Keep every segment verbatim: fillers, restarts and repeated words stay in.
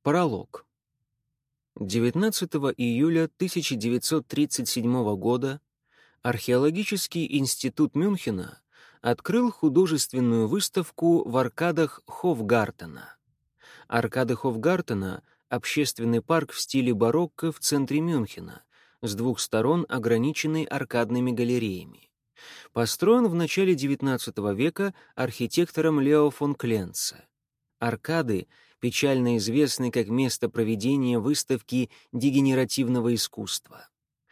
Пролог. девятнадцатого июля тысяча девятьсот тридцать седьмого года Археологический институт Мюнхена открыл художественную выставку в аркадах Хофгартена. Аркады Хофгартена — общественный парк в стиле барокко в центре Мюнхена, с двух сторон ограниченный аркадными галереями. Построен в начале девятнадцатого века архитектором Лео фон Кленце. Аркады печально известны как место проведения выставки дегенеративного искусства.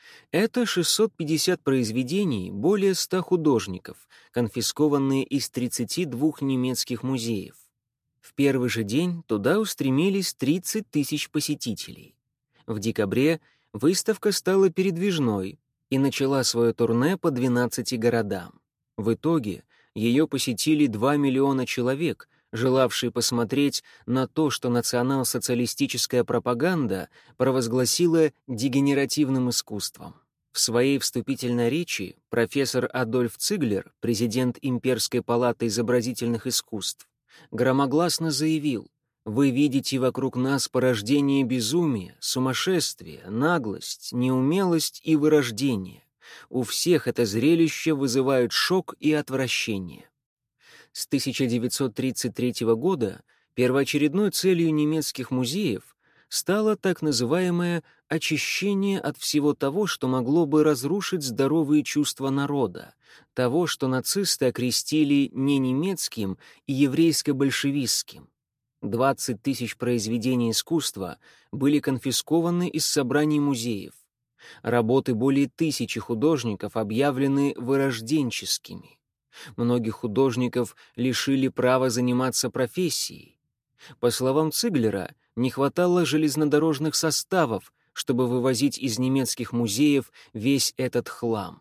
Это шестьсот пятьдесят произведений более ста художников, конфискованные из тридцати двух немецких музеев. В первый же день туда устремились тридцать тысяч посетителей. В декабре выставка стала передвижной и начала свое турне по двенадцати городам. В итоге ее посетили два миллиона человек, желавшие посмотреть на то, что национал-социалистическая пропаганда провозгласила дегенеративным искусством. В своей вступительной речи профессор Адольф Циглер, президент Имперской палаты изобразительных искусств, громогласно заявил: «Вы видите вокруг нас порождение безумия, сумасшествия, наглость, неумелость и вырождение. У всех это зрелище вызывает шок и отвращение». С тысяча девятьсот тридцать третьего года первоочередной целью немецких музеев стало так называемое очищение от всего того, что могло бы разрушить здоровые чувства народа, того, что нацисты окрестили не немецким и еврейско-большевистским. двадцать тысяч произведений искусства были конфискованы из собраний музеев. Работы более тысячи художников объявлены вырожденческими. Многих художников лишили права заниматься профессией. По словам Циглера, не хватало железнодорожных составов, чтобы вывозить из немецких музеев весь этот хлам.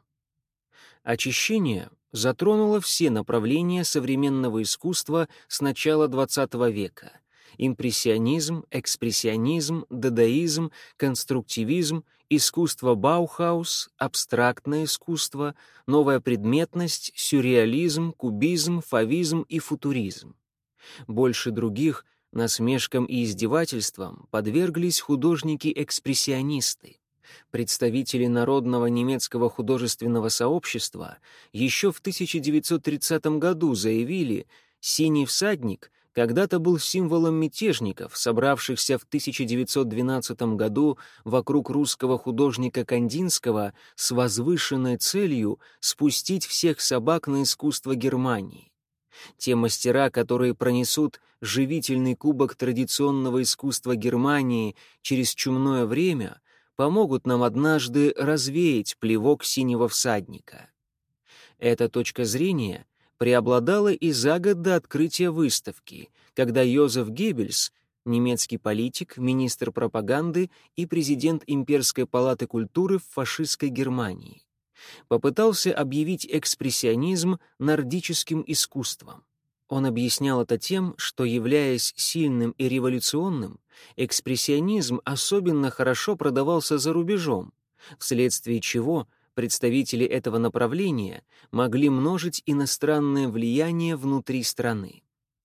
Очищение затронуло все направления современного искусства с начала двадцатого века: импрессионизм, экспрессионизм, дадаизм, конструктивизм, искусство Баухаус, абстрактное искусство, новая предметность, сюрреализм, кубизм, фавизм и футуризм. Больше других насмешкам и издевательствам подверглись художники-экспрессионисты. Представители Народного немецкого художественного сообщества еще в тысяча девятьсот тридцатом году заявили: «Синий всадник» когда-то был символом мятежников, собравшихся в тысяча девятьсот двенадцатом году вокруг русского художника Кандинского с возвышенной целью спустить всех собак на искусство Германии. Те мастера, которые пронесут живительный кубок традиционного искусства Германии через чумное время, помогут нам однажды развеять плевок синего всадника. Эта точка зрения преобладала и за год до открытия выставки, когда Йозеф Геббельс, немецкий политик, министр пропаганды и президент Имперской палаты культуры в фашистской Германии, попытался объявить экспрессионизм нордическим искусством. Он объяснял это тем, что, являясь сильным и революционным, экспрессионизм особенно хорошо продавался за рубежом, вследствие чего представители этого направления могли множить иностранное влияние внутри страны.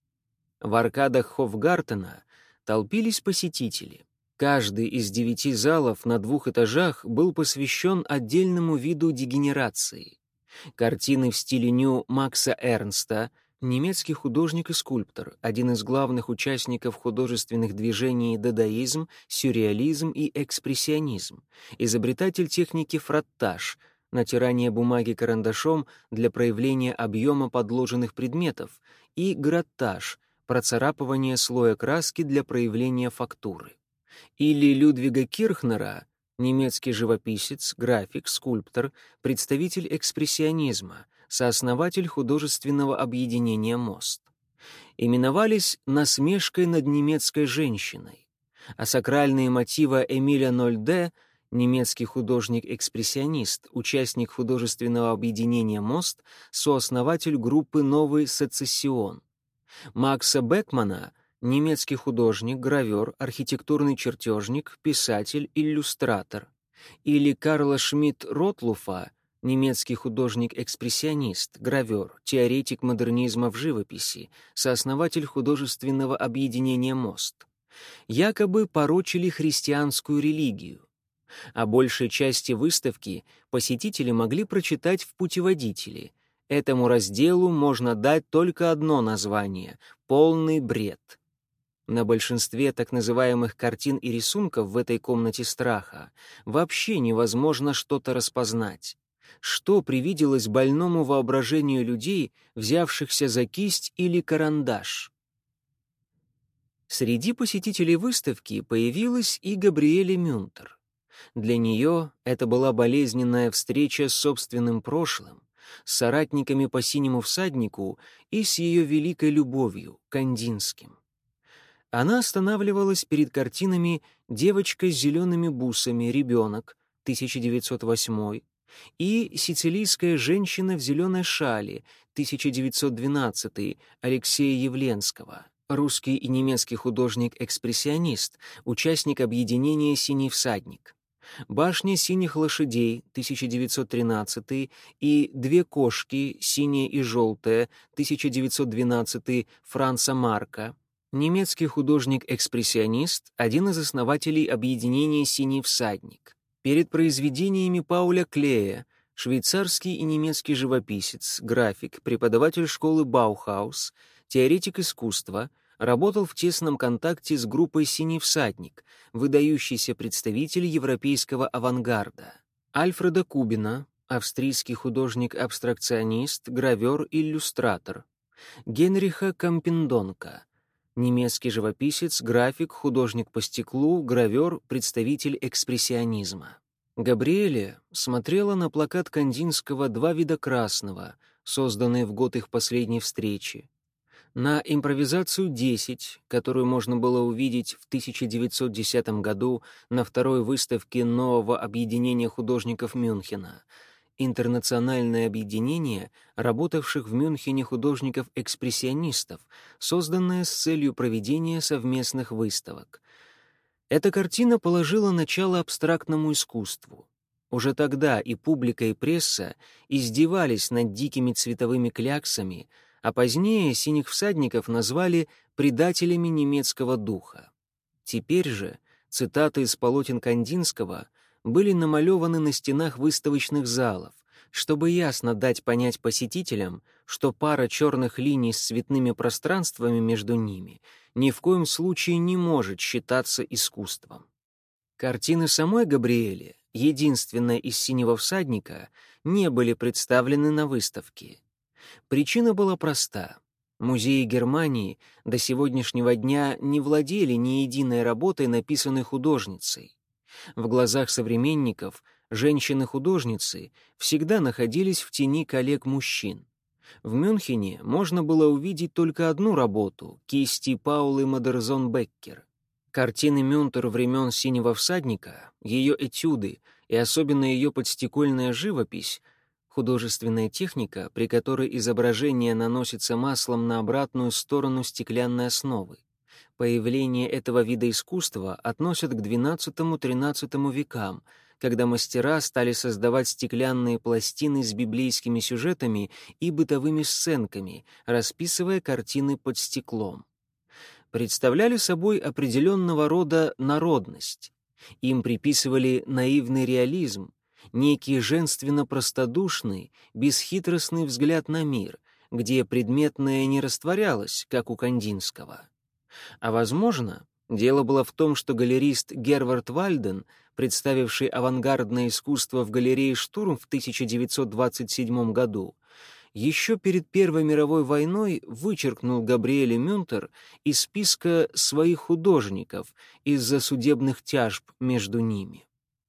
В аркадах Хофгартена толпились посетители. Каждый из девяти залов на двух этажах был посвящен отдельному виду дегенерации. Картины в стиле ню Макса Эрнста, немецкий художник и скульптор, один из главных участников художественных движений дадаизм, сюрреализм и экспрессионизм, изобретатель техники фраттаж, натирание бумаги карандашом для проявления объема подложенных предметов, и граттаж, процарапывание слоя краски для проявления фактуры. Или Людвига Кирхнера, немецкий живописец, график, скульптор, представитель экспрессионизма, сооснователь художественного объединения «Мост». Именовались насмешкой над немецкой женщиной, а сакральные мотивы Эмиля Нольде, немецкий художник-экспрессионист, участник художественного объединения «Мост», сооснователь группы «Новый сецессион». Макса Бекмана, немецкий художник, гравер, архитектурный чертежник, писатель, иллюстратор. Или Карла Шмидт-Ротлуфа, немецкий художник-экспрессионист, гравер, теоретик модернизма в живописи, сооснователь художественного объединения «Мост». якобы порочили христианскую религию. О большей части выставки посетители могли прочитать в путеводителе. Этому разделу можно дать только одно название — «Полный бред». На большинстве так называемых картин и рисунков в этой комнате страха вообще невозможно что-то распознать. Что привиделось больному воображению людей, взявшихся за кисть или карандаш? Среди посетителей выставки появилась и Габриэле Мюнтер. Для нее это была болезненная встреча с собственным прошлым, с соратниками по «Синему всаднику» и с ее великой любовью — Кандинским. Она останавливалась перед картинами «Девочка с зелеными бусами. Ребенок» тысяча девятьсот восьмой и «Сицилийская женщина в зеленой шали» тысяча девятьсот двенадцатый Алексея Явленского, русский и немецкий художник-экспрессионист, участник объединения «Синий всадник». «Башня синих лошадей» тысяча девятьсот тринадцатый и «Две кошки, синяя и желтая» тысяча девятьсот двенадцатый Франца Марка, немецкий художник-экспрессионист, один из основателей объединения «Синий всадник». Перед произведениями Пауля Клея, швейцарский и немецкий живописец, график, преподаватель школы Баухаус, теоретик искусства, работал в тесном контакте с группой «Синий всадник», выдающийся представитель европейского авангарда. Альфреда Кубина, австрийский художник-абстракционист, гравер и иллюстратор. Генриха Кампендонка, немецкий живописец, график, художник по стеклу, гравер, представитель экспрессионизма. Габриэле смотрела на плакат Кандинского «Два вида красного», созданный в год их последней встречи, на импровизацию десять, которую можно было увидеть в тысяча девятьсот десятом году на второй выставке нового объединения художников Мюнхена, интернациональное объединение работавших в Мюнхене художников-экспрессионистов, созданное с целью проведения совместных выставок. Эта картина положила начало абстрактному искусству. Уже тогда и публика, и пресса издевались над дикими цветовыми кляксами, а позднее «Синих всадников» назвали предателями немецкого духа. Теперь же цитаты из полотен Кандинского были намалеваны на стенах выставочных залов, чтобы ясно дать понять посетителям, что пара черных линий с цветными пространствами между ними ни в коем случае не может считаться искусством. Картины самой Габриэле, единственной из «Синего всадника», не были представлены на выставке. Причина была проста. Музеи Германии до сегодняшнего дня не владели ни единой работой, написанной художницей. В глазах современников женщины-художницы всегда находились в тени коллег-мужчин. В Мюнхене можно было увидеть только одну работу — кисти Паулы Мадерзон-Беккер. Картины Мюнтер времен «Синего всадника», ее этюды и особенно ее подстекольная живопись — художественная техника, при которой изображение наносится маслом на обратную сторону стеклянной основы. Появление этого вида искусства относят к двенадцатому-тринадцатому векам, когда мастера стали создавать стеклянные пластины с библейскими сюжетами и бытовыми сценками, расписывая картины под стеклом. Представляли собой определенного рода народность. Им приписывали наивный реализм, некий женственно-простодушный, бесхитростный взгляд на мир, где предметное не растворялось, как у Кандинского. А, возможно, дело было в том, что галерист Гервард Вальден, представивший авангардное искусство в галерее «Штурм» в тысяча девятьсот двадцать седьмом году, еще перед Первой мировой войной вычеркнул Габриэле Мюнтер из списка своих художников из-за судебных тяжб между ними.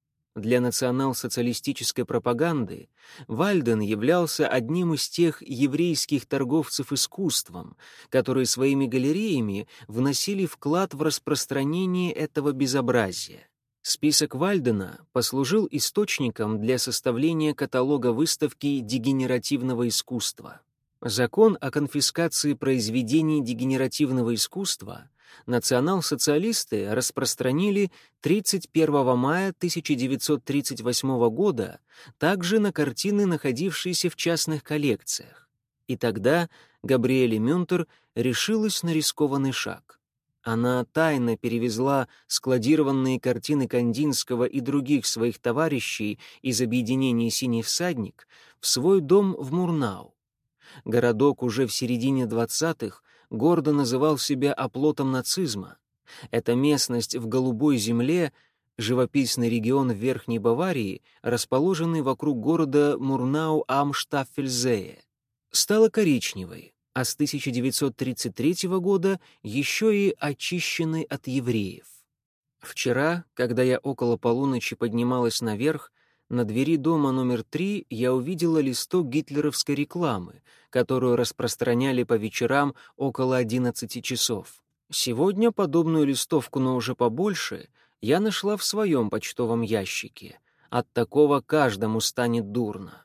Для национал-социалистической пропаганды Вальден являлся одним из тех еврейских торговцев искусством, которые своими галереями вносили вклад в распространение этого безобразия. Список Вальдена послужил источником для составления каталога выставки дегенеративного искусства. Закон о конфискации произведений дегенеративного искусства национал-социалисты распространили тридцать первого мая тысяча девятьсот тридцать восьмого года также на картины, находившиеся в частных коллекциях. И тогда Габриэле Мюнтер решилась на рискованный шаг. Она тайно перевезла складированные картины Кандинского и других своих товарищей из объединения «Синий всадник» в свой дом в Мурнау. Городок уже в середине двадцатых гордо называл себя оплотом нацизма. Эта местность в голубой земле, живописный регион в Верхней Баварии, расположенный вокруг города Мурнау-ам-Штаффельзее, стала коричневой, а с тысяча девятьсот тридцать третьего года еще и очищенной от евреев. Вчера, когда я около полуночи поднималась наверх, на двери дома номер три я увидела листок гитлеровской рекламы, которую распространяли по вечерам около одиннадцати часов. Сегодня подобную листовку, но уже побольше, я нашла в своем почтовом ящике. От такого каждому станет дурно.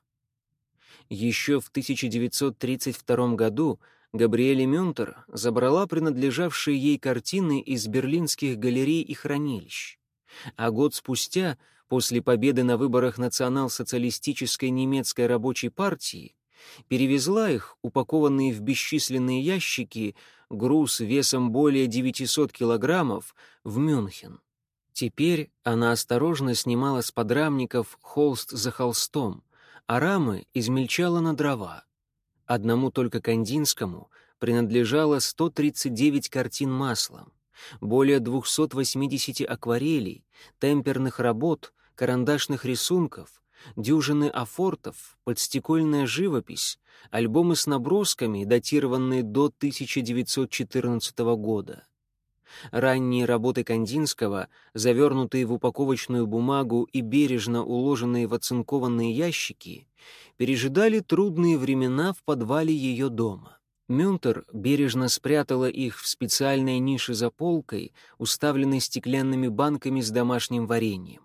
Еще в тысяча девятьсот тридцать втором году Габриэле Мюнтер забрала принадлежавшие ей картины из берлинских галерей и хранилищ. А год спустя, после победы на выборах национал-социалистической немецкой рабочей партии, перевезла их, упакованные в бесчисленные ящики, груз весом более девятисот килограммов, в Мюнхен. Теперь она осторожно снимала с подрамников холст за холстом, а рамы измельчала на дрова. Одному только Кандинскому принадлежало сто тридцать девять картин маслом, более двухсот восьмидесяти акварелей, темперных работ, карандашных рисунков, дюжины афортов, подстекольная живопись, альбомы с набросками, датированные до тысяча девятьсот четырнадцатого года. Ранние работы Кандинского, завернутые в упаковочную бумагу и бережно уложенные в оцинкованные ящики, пережидали трудные времена в подвале ее дома. Мюнтер бережно спрятала их в специальной нише за полкой, уставленной стеклянными банками с домашним вареньем.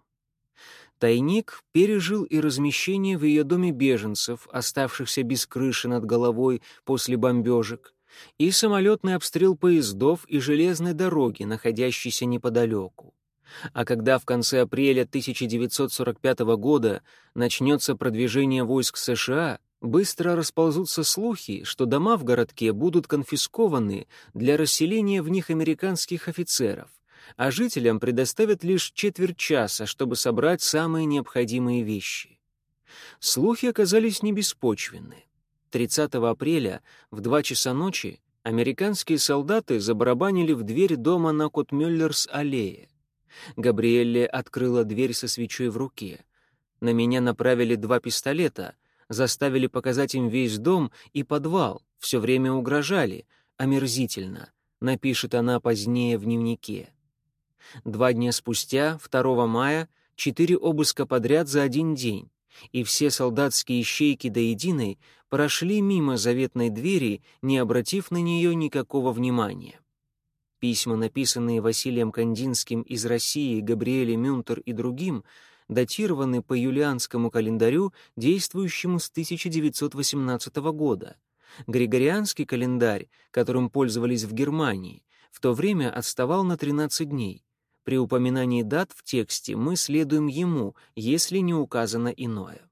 Тайник пережил и размещение в ее доме беженцев, оставшихся без крыши над головой после бомбежек, и самолетный обстрел поездов и железной дороги, находящейся неподалеку. А когда в конце апреля тысяча девятьсот сорок пятого года начнется продвижение войск США, быстро расползутся слухи, что дома в городке будут конфискованы для расселения в них американских офицеров, а жителям предоставят лишь четверть часа, чтобы собрать самые необходимые вещи. Слухи оказались не беспочвенны. тридцатого апреля в два часа ночи американские солдаты забарабанили в дверь дома на Котмюллерс-аллее. Габриэлле открыла дверь со свечой в руке. На меня направили два пистолета, заставили показать им весь дом и подвал, все время угрожали, омерзительно, напишет она позднее в дневнике. Два дня спустя, второго мая, четыре обыска подряд за один день, и все солдатские ищейки до единой прошли мимо заветной двери, не обратив на нее никакого внимания. Письма, написанные Василием Кандинским из России, Габриэле Мюнтер и другим, датированы по юлианскому календарю, действующему с тысяча девятьсот восемнадцатого года. Григорианский календарь, которым пользовались в Германии, в то время отставал на тринадцать дней. При упоминании дат в тексте мы следуем ему, если не указано иное.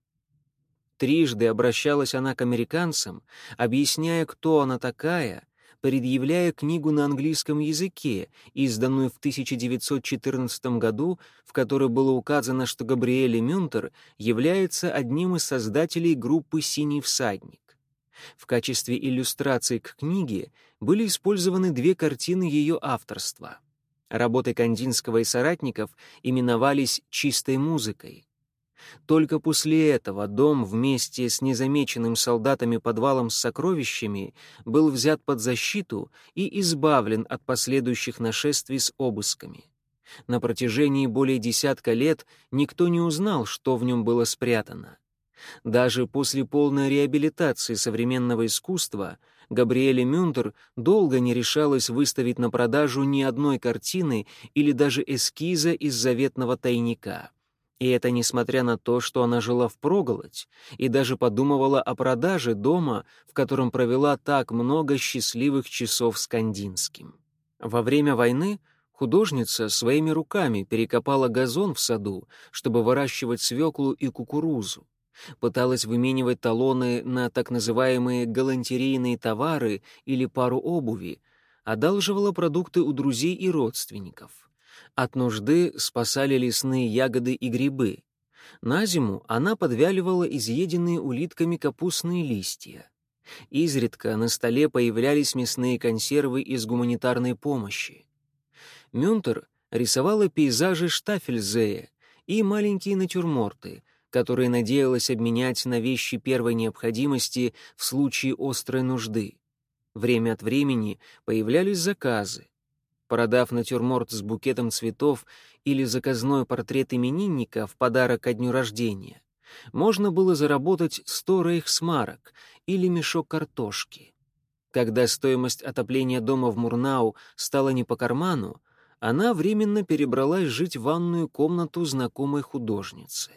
Трижды обращалась она к американцам, объясняя, кто она такая, предъявляя книгу на английском языке, изданную в тысяча девятьсот четырнадцатом году, в которой было указано, что Габриэле Мюнтер является одним из создателей группы «Синий всадник». В качестве иллюстраций к книге были использованы две картины ее авторства. Работы Кандинского и соратников именовались «чистой музыкой». Только после этого дом вместе с незамеченным солдатами подвалом с сокровищами был взят под защиту и избавлен от последующих нашествий с обысками. На протяжении более десятка лет никто не узнал, что в нем было спрятано. Даже после полной реабилитации современного искусства Габриэле Мюнтер долго не решалась выставить на продажу ни одной картины или даже эскиза из заветного тайника. И это несмотря на то, что она жила впроголодь и даже подумывала о продаже дома, в котором провела так много счастливых часов с Кандинским. Во время войны художница своими руками перекопала газон в саду, чтобы выращивать свеклу и кукурузу. Пыталась выменивать талоны на так называемые галантерейные товары или пару обуви, одалживала продукты у друзей и родственников. От нужды спасали лесные ягоды и грибы. На зиму она подвяливала изъеденные улитками капустные листья. Изредка на столе появлялись мясные консервы из гуманитарной помощи. Мюнтер рисовала пейзажи Штаффельзея и маленькие натюрморты, которые надеялась обменять на вещи первой необходимости в случае острой нужды. Время от времени появлялись заказы. Продав натюрморт с букетом цветов или заказной портрет именинника в подарок ко дню рождения, можно было заработать сто рейхсмарок или мешок картошки. Когда стоимость отопления дома в Мурнау стала не по карману, она временно перебралась жить в ванную комнату знакомой художницы.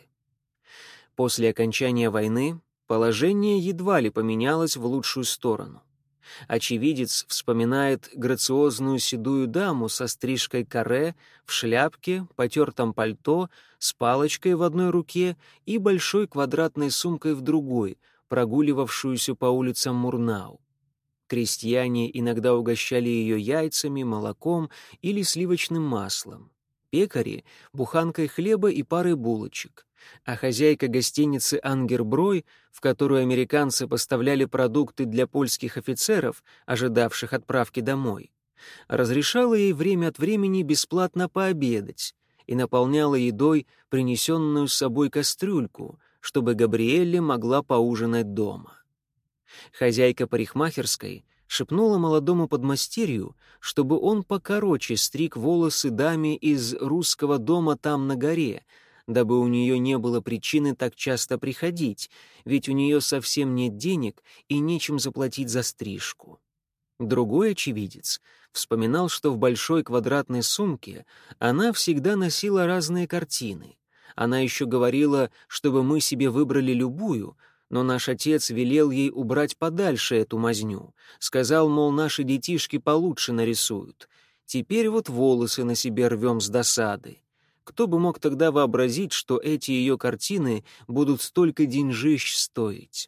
После окончания войны положение едва ли поменялось в лучшую сторону. Очевидец вспоминает грациозную седую даму со стрижкой каре, в шляпке, потертом пальто, с палочкой в одной руке и большой квадратной сумкой в другой, прогуливавшуюся по улицам Мурнау. Крестьяне иногда угощали ее яйцами, молоком или сливочным маслом. Пекари — буханкой хлеба и парой булочек. А хозяйка гостиницы «Ангерброй», в которую американцы поставляли продукты для польских офицеров, ожидавших отправки домой, разрешала ей время от времени бесплатно пообедать и наполняла едой принесенную с собой кастрюльку, чтобы Габриэлле могла поужинать дома. Хозяйка парикмахерской шепнула молодому подмастерью, чтобы он покороче стриг волосы даме из русского дома там на горе, дабы у нее не было причины так часто приходить, ведь у нее совсем нет денег и нечем заплатить за стрижку. Другой очевидец вспоминал, что в большой квадратной сумке она всегда носила разные картины. Она еще говорила, чтобы мы себе выбрали любую, но наш отец велел ей убрать подальше эту мазню. Сказал, мол, наши детишки получше нарисуют. Теперь вот волосы на себе рвем с досады. Кто бы мог тогда вообразить, что эти ее картины будут столько деньжищ стоить?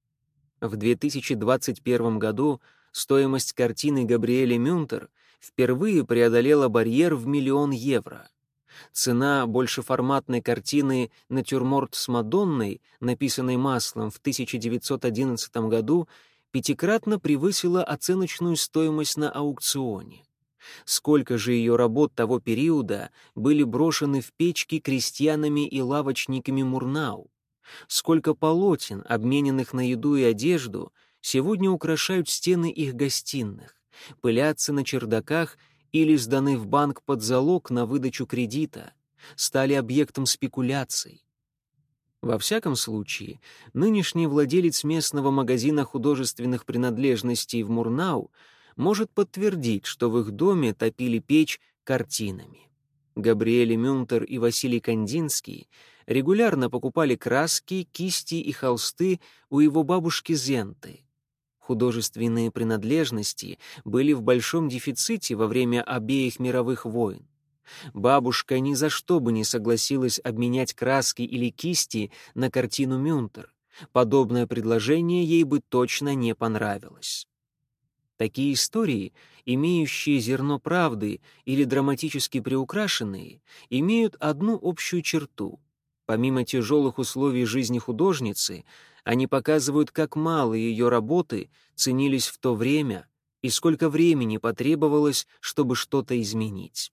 В две тысячи двадцать первом году стоимость картины Габриэли Мюнтер впервые преодолела барьер в миллион евро. Цена большеформатной картины «Натюрморт с Мадонной», написанной маслом в тысяча девятьсот одиннадцатом году, пятикратно превысила оценочную стоимость на аукционе. Сколько же ее работ того периода были брошены в печки крестьянами и лавочниками Мурнау? Сколько полотен, обмененных на еду и одежду, сегодня украшают стены их гостиных, пылятся на чердаках или сданы в банк под залог на выдачу кредита, стали объектом спекуляций. Во всяком случае, нынешний владелец местного магазина художественных принадлежностей в Мурнау может подтвердить, что в их доме топили печь картинами. Габриэле Мюнтер и Василий Кандинский регулярно покупали краски, кисти и холсты у его бабушки Зенты. Художественные принадлежности были в большом дефиците во время обеих мировых войн. Бабушка ни за что бы не согласилась обменять краски или кисти на картину Мюнтер. Подобное предложение ей бы точно не понравилось. Такие истории, имеющие зерно правды или драматически приукрашенные, имеют одну общую черту. Помимо тяжелых условий жизни художницы, они показывают, как мало ее работы ценились в то время и сколько времени потребовалось, чтобы что-то изменить.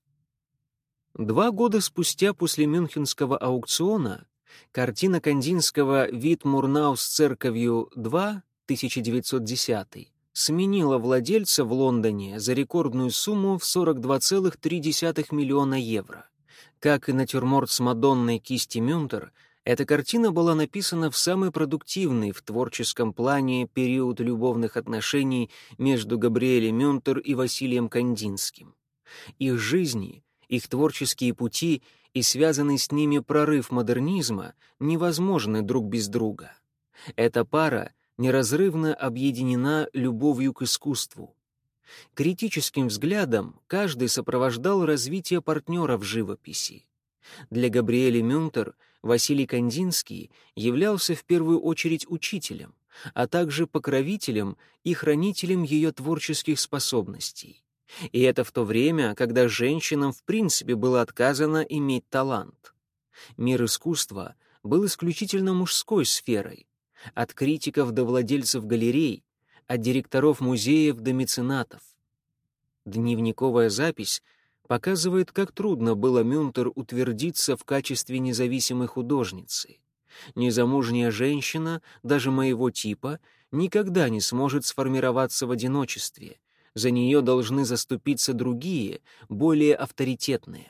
Два года спустя после мюнхенского аукциона картина Кандинского «Вид Мурнау с церковью два» тысяча девятьсот десятый сменила владельца в Лондоне за рекордную сумму в сорок два целых три десятых миллиона евро. Как и натюрморт с Мадонной кисти Мюнтер, эта картина была написана в самый продуктивный в творческом плане период любовных отношений между Габриэле Мюнтер и Василием Кандинским. Их жизни, их творческие пути и связанный с ними прорыв модернизма невозможны друг без друга. Эта пара неразрывно объединена любовью к искусству. Критическим взглядом каждый сопровождал развитие партнера в живописи. Для Габриэле Мюнтер Василий Кандинский являлся в первую очередь учителем, а также покровителем и хранителем ее творческих способностей. И это в то время, когда женщинам в принципе было отказано иметь талант. Мир искусства был исключительно мужской сферой. От критиков до владельцев галерей, от директоров музеев до меценатов. Дневниковая запись показывает, как трудно было Мюнтер утвердиться в качестве независимой художницы. Незамужняя женщина, даже моего типа, никогда не сможет сформироваться в одиночестве. За нее должны заступиться другие, более авторитетные.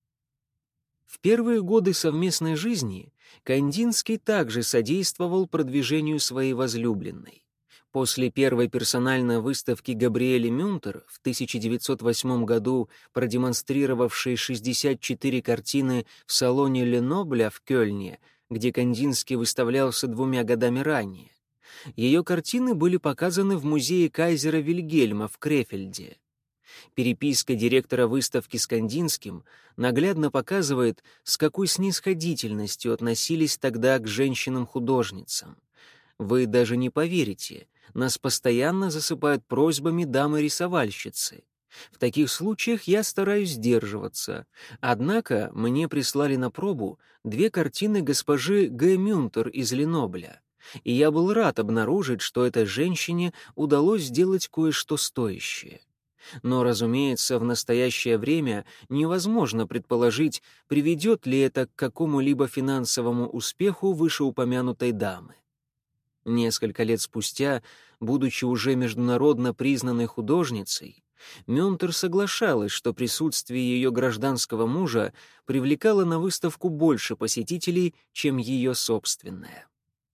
В первые годы совместной жизни Кандинский также содействовал продвижению своей возлюбленной. После первой персональной выставки Габриэли Мюнтер в тысяча девятьсот восьмом году, продемонстрировавшей шестьдесят четыре картины в салоне Ленобля в Кёльне, где Кандинский выставлялся двумя годами ранее, ее картины были показаны в музее кайзера Вильгельма в Крефельде. Переписка директора выставки с Кандинским наглядно показывает, с какой снисходительностью относились тогда к женщинам-художницам. Вы даже не поверите, нас постоянно засыпают просьбами дамы-рисовальщицы. В таких случаях я стараюсь сдерживаться. Однако мне прислали на пробу две картины госпожи Г. Мюнтер из Ленобля, и я был рад обнаружить, что этой женщине удалось сделать кое-что стоящее. Но, разумеется, в настоящее время невозможно предположить, приведет ли это к какому-либо финансовому успеху вышеупомянутой дамы. Несколько лет спустя, будучи уже международно признанной художницей, Мюнтер соглашалась, что присутствие ее гражданского мужа привлекало на выставку больше посетителей, чем ее собственное.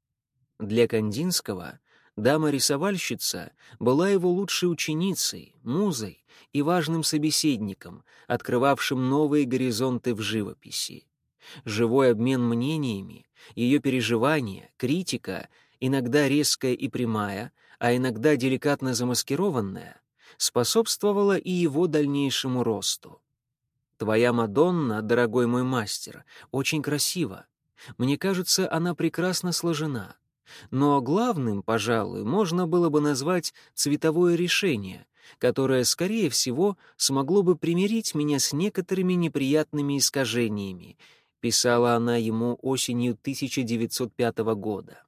Для Кандинского дама-рисовальщица была его лучшей ученицей, музой и важным собеседником, открывавшим новые горизонты в живописи. Живой обмен мнениями, ее переживания, критика, иногда резкая и прямая, а иногда деликатно замаскированная, способствовала и его дальнейшему росту. «Твоя Мадонна, дорогой мой мастер, очень красива. Мне кажется, она прекрасно сложена. Но главным, пожалуй, можно было бы назвать цветовое решение, которое, скорее всего, смогло бы примирить меня с некоторыми неприятными искажениями», писала она ему осенью тысяча девятьсот пятого года.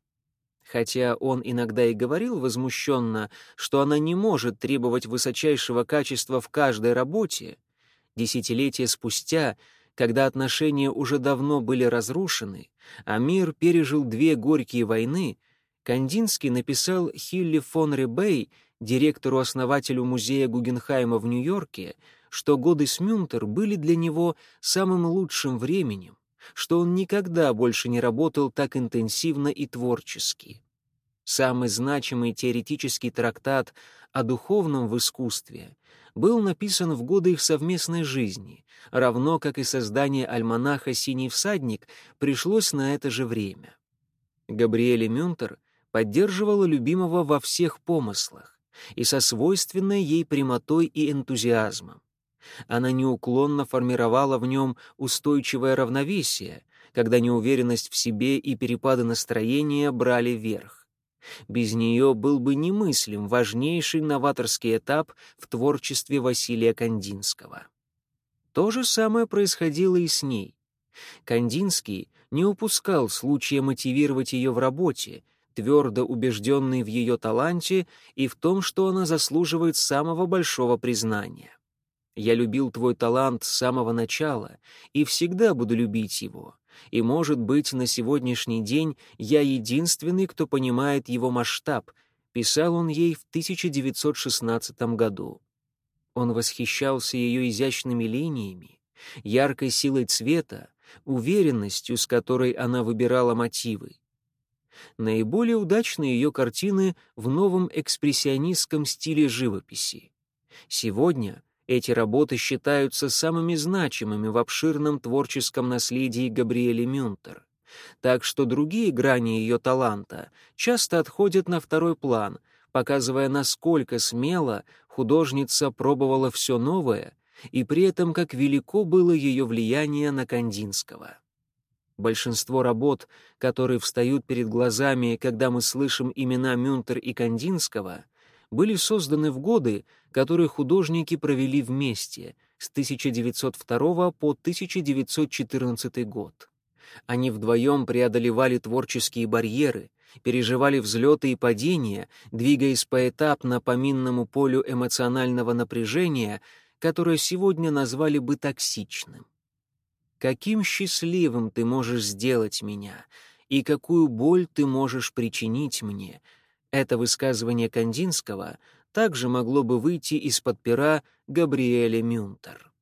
Хотя он иногда и говорил возмущенно, что она не может требовать высочайшего качества в каждой работе, десятилетия спустя, когда отношения уже давно были разрушены, а мир пережил две горькие войны, Кандинский написал Хилли фон Ребей, директору-основателю музея Гугенхайма в Нью-Йорке, что годы с Мюнтер были для него самым лучшим временем, что он никогда больше не работал так интенсивно и творчески. Самый значимый теоретический трактат о духовном в искусстве был написан в годы их совместной жизни, равно как и создание альманаха «Синий всадник» пришлось на это же время. Габриэле Мюнтер поддерживала любимого во всех помыслах и со свойственной ей прямотой и энтузиазмом. Она неуклонно формировала в нем устойчивое равновесие, когда неуверенность в себе и перепады настроения брали верх. Без нее был бы немыслим важнейший новаторский этап в творчестве Василия Кандинского. То же самое происходило и с ней. Кандинский не упускал случая мотивировать ее в работе, твердо убежденный в ее таланте и в том, что она заслуживает самого большого признания. «Я любил твой талант с самого начала и всегда буду любить его. И, может быть, на сегодняшний день я единственный, кто понимает его масштаб», писал он ей в тысяча девятьсот шестнадцатом году. Он восхищался ее изящными линиями, яркой силой цвета, уверенностью, с которой она выбирала мотивы. Наиболее удачны ее картины в новом экспрессионистском стиле живописи. Сегодня эти работы считаются самыми значимыми в обширном творческом наследии Габриэли Мюнтер, так что другие грани ее таланта часто отходят на второй план, показывая, насколько смело художница пробовала все новое и при этом как велико было ее влияние на Кандинского. Большинство работ, которые встают перед глазами, когда мы слышим имена Мюнтер и Кандинского, были созданы в годы, которые художники провели вместе с тысяча девятьсот второго по тысяча девятьсот четырнадцатый год. Они вдвоем преодолевали творческие барьеры, переживали взлеты и падения, двигаясь поэтапно по минному полю эмоционального напряжения, которое сегодня назвали бы токсичным. «Каким счастливым ты можешь сделать меня, и какую боль ты можешь причинить мне?» Это высказывание Кандинского также могло бы выйти из-под пера Габриэля Мюнтер.